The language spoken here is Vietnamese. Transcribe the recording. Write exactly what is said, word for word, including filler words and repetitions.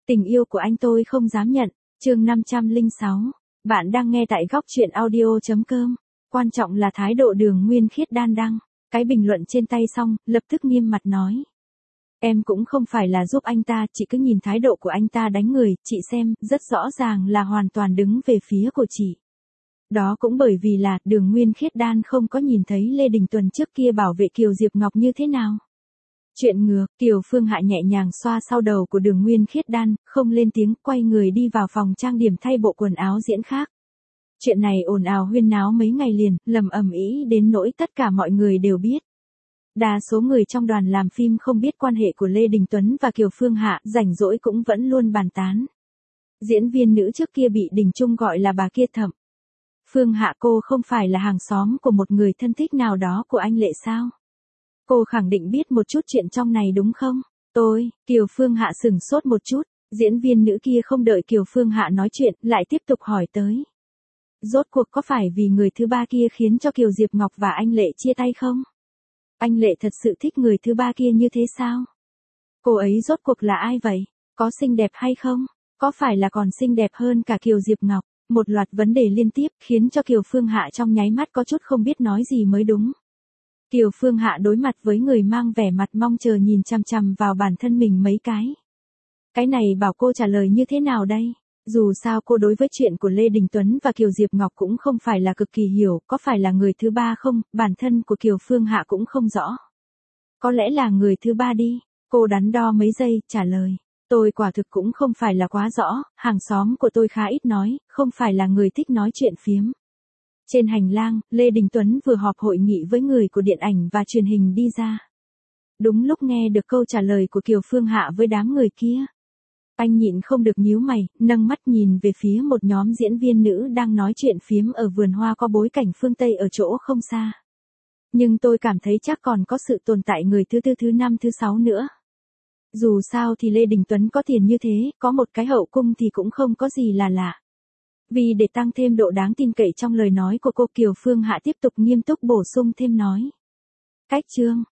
Tình yêu của anh tôi không dám nhận, chương năm trăm lẻ sáu. Bạn đang nghe tại góc truyện audio.com. Quan trọng là thái độ Đường Nguyên Khiết đan đăng. Cái bình luận trên tay xong, lập tức nghiêm mặt nói. Em cũng không phải là giúp anh ta, chị cứ nhìn thái độ của anh ta đánh người, chị xem, rất rõ ràng là hoàn toàn đứng về phía của chị. Đó cũng bởi vì là, Đường Nguyên Khiết đan không có nhìn thấy Lê Đình Tuần trước kia bảo vệ Kiều Diệp Ngọc như thế nào. Chuyện ngược, Kiều Phương Hạ nhẹ nhàng xoa sau đầu của Đường Nguyên Khiết đan, không lên tiếng, quay người đi vào phòng trang điểm thay bộ quần áo diễn khác. Chuyện này ồn ào huyên náo mấy ngày liền, lầm ầm ĩ đến nỗi tất cả mọi người đều biết. Đa số người trong đoàn làm phim không biết quan hệ của Lê Đình Tuấn và Kiều Phương Hạ, rảnh rỗi cũng vẫn luôn bàn tán. Diễn viên nữ trước kia bị Đình Trung gọi là bà kia Thẩm. Phương Hạ, cô không phải là hàng xóm của một người thân thích nào đó của anh Lệ sao? Cô khẳng định biết một chút chuyện trong này đúng không? Tôi, Kiều Phương Hạ sửng sốt một chút, diễn viên nữ kia không đợi Kiều Phương Hạ nói chuyện, lại tiếp tục hỏi tới. Rốt cuộc có phải vì người thứ ba kia khiến cho Kiều Diệp Ngọc và anh Lệ chia tay không? Anh Lệ thật sự thích người thứ ba kia như thế sao? Cô ấy rốt cuộc là ai vậy? Có xinh đẹp hay không? Có phải là còn xinh đẹp hơn cả Kiều Diệp Ngọc? Một loạt vấn đề liên tiếp khiến cho Kiều Phương Hạ trong nháy mắt có chút không biết nói gì mới đúng. Kiều Phương Hạ đối mặt với người mang vẻ mặt mong chờ nhìn chằm chằm vào bản thân mình mấy cái. Cái này bảo cô trả lời như thế nào đây? Dù sao cô đối với chuyện của Lê Đình Tuấn và Kiều Diệp Ngọc cũng không phải là cực kỳ hiểu, có phải là người thứ ba không, bản thân của Kiều Phương Hạ cũng không rõ. Có lẽ là người thứ ba đi, cô đắn đo mấy giây, trả lời. Tôi quả thực cũng không phải là quá rõ, hàng xóm của tôi khá ít nói, không phải là người thích nói chuyện phiếm. Trên hành lang, Lê Đình Tuấn vừa họp hội nghị với người của điện ảnh và truyền hình đi ra. Đúng lúc nghe được câu trả lời của Kiều Phương Hạ với đám người kia. Anh nhịn không được nhíu mày, nâng mắt nhìn về phía một nhóm diễn viên nữ đang nói chuyện phiếm ở vườn hoa có bối cảnh phương Tây ở chỗ không xa. Nhưng tôi cảm thấy chắc còn có sự tồn tại người thứ tư, thứ năm, thứ sáu nữa. Dù sao thì Lê Đình Tuấn có tiền như thế, có một cái hậu cung thì cũng không có gì là lạ. Vì để tăng thêm độ đáng tin cậy trong lời nói của cô, Kiều Phương Hạ tiếp tục nghiêm túc bổ sung thêm nói. Cách chương,